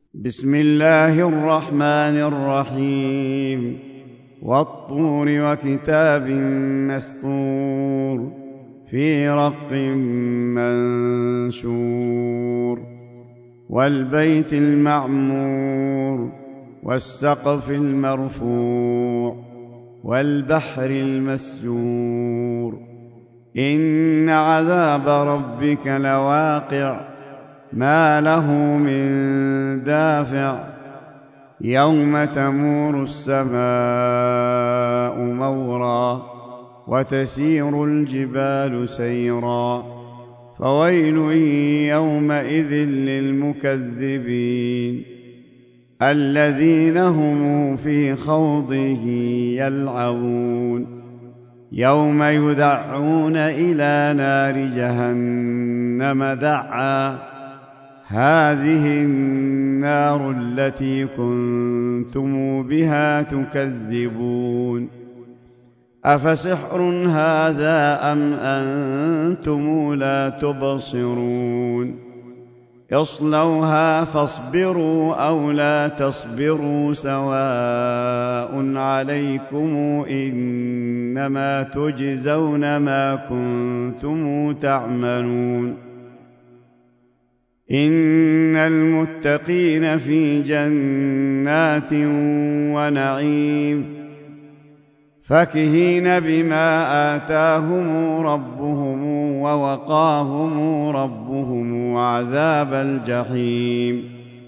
بسم الله الرحمن الرحيم والطور وكتاب مسطور في رق منشور والبيت المعمور والسقف المرفوع والبحر المسجور إن عذاب ربك لواقع ما له من دافع يوم تمور السماء مورا وتسير الجبال سيرا فويل يومئذ للمكذبين الذين هم في خوض يلعبون يوم يدعون إلى نار جهنم دعا هذه النار التي كنتم بها تكذبون أفسحر هذا أم أنتم لا تبصرون اصلوها فاصبروا أو لا تصبروا سواء عليكم إنما تجزون ما كنتم تعملون إن المتقين في جنات ونعيم فاكهين بما آتاهم ربهم ووقاهم ربهم عذاب الجحيم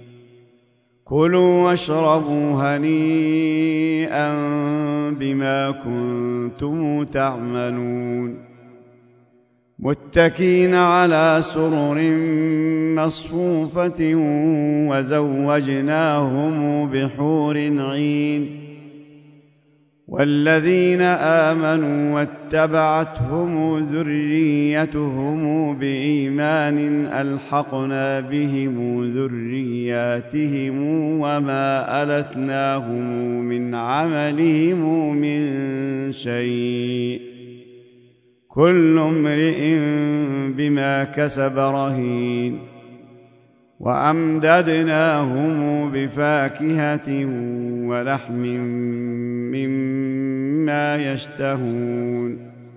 كلوا واشربوا هنيئا بما كنتم تعملون متكئين على سرر مصفوفة وزوجناهم بحور عين والذين آمنوا واتبعتهم ذريتهم بإيمان ألحقنا بهم ذرياتهم وما ألتناهم من عملهم من شيء كل امرئ بما كسب رهين وأمددناهم بفاكهة ولحم مما يشتهون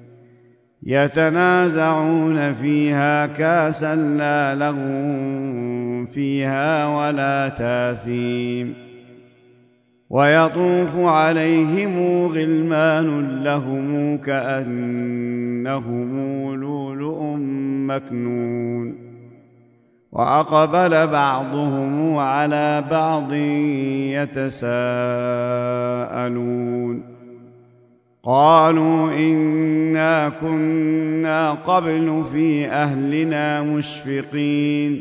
يتنازعون فيها كأسا لا لغو فيها ولا تاثيم ويطوف عليهم غلمان لهم كأنهم لؤلؤ مكنون وأقبل بعضهم على بعض يتساءلون قالوا إنا كنا قبل في أهلنا مشفقين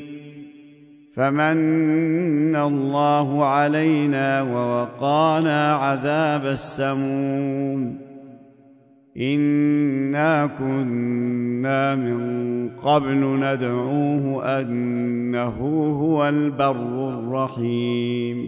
فمن الله علينا ووقانا عذاب السموم إنا كنا من قبل ندعوه أنه هو البر الرحيم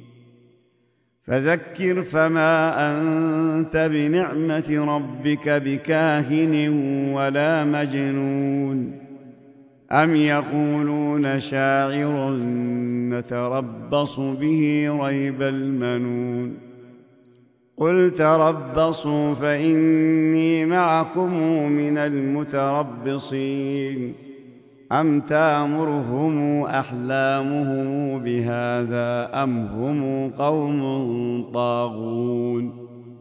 فذكر فما أنت بنعمة ربك بكاهن ولا مجنون أم يقولون شاعر نتربص به ريب المنون قل تربصوا فإني معكم من المتربصين أم تأمرهم أحلامهم بهذا أم هم قوم طاغون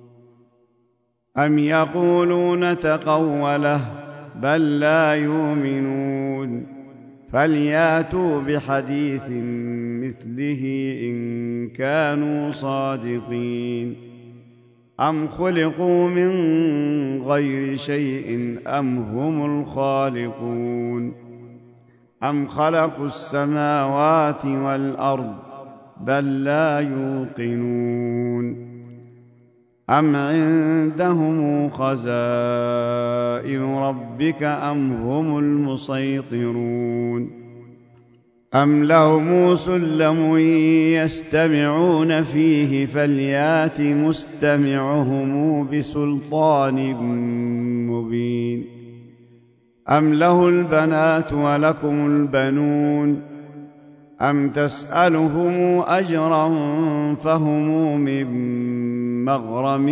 أم يقولون تقوله بل لا يؤمنون فلياتوا بحديث مثله إن كانوا صادقين أم خلقوا من غير شيء أم هم الخالقون أم خلقوا السماوات والأرض بل لا يوقنون أم عندهم خزائن ربك أم هم المسيطرون أم لهم سلم يستمعون فيه فليات مستمعهم بسلطان مبين أم له البنات ولكم البنون أم تسألهم أجرا فهم من مغرم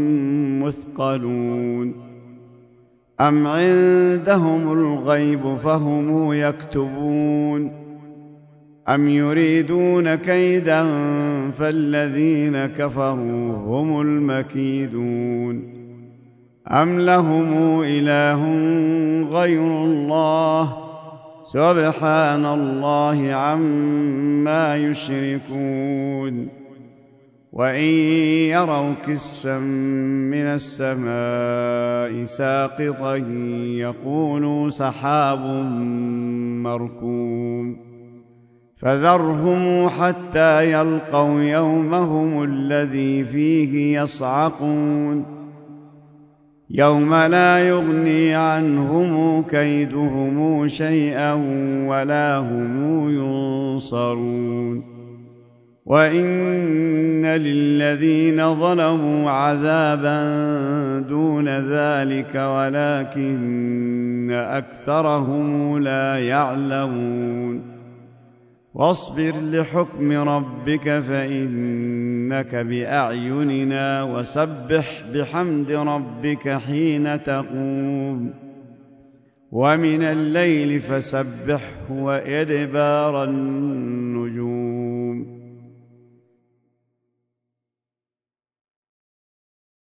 مثقلون أم عندهم الغيب فهم يكتبون أم يريدون كيدا فالذين كفروا هم المكيدون أم لهم إله غير الله سبحان الله عما يشركون وإن يروا كسفا من السماء ساقطا يقولوا سحاب مركوم فذرهم حتى يلقوا يومهم الذي فيه يصعقون يوم لا يغني عنهم كيدهم شيئا ولا هم ينصرون وإن للذين ظلموا عذابا دون ذلك ولكن أكثرهم لا يعلمون واصبر لحكم ربك فإنك بأعيننا وسبح بحمد ربك حين تقوم ومن الليل فسبحه وإدبار النجوم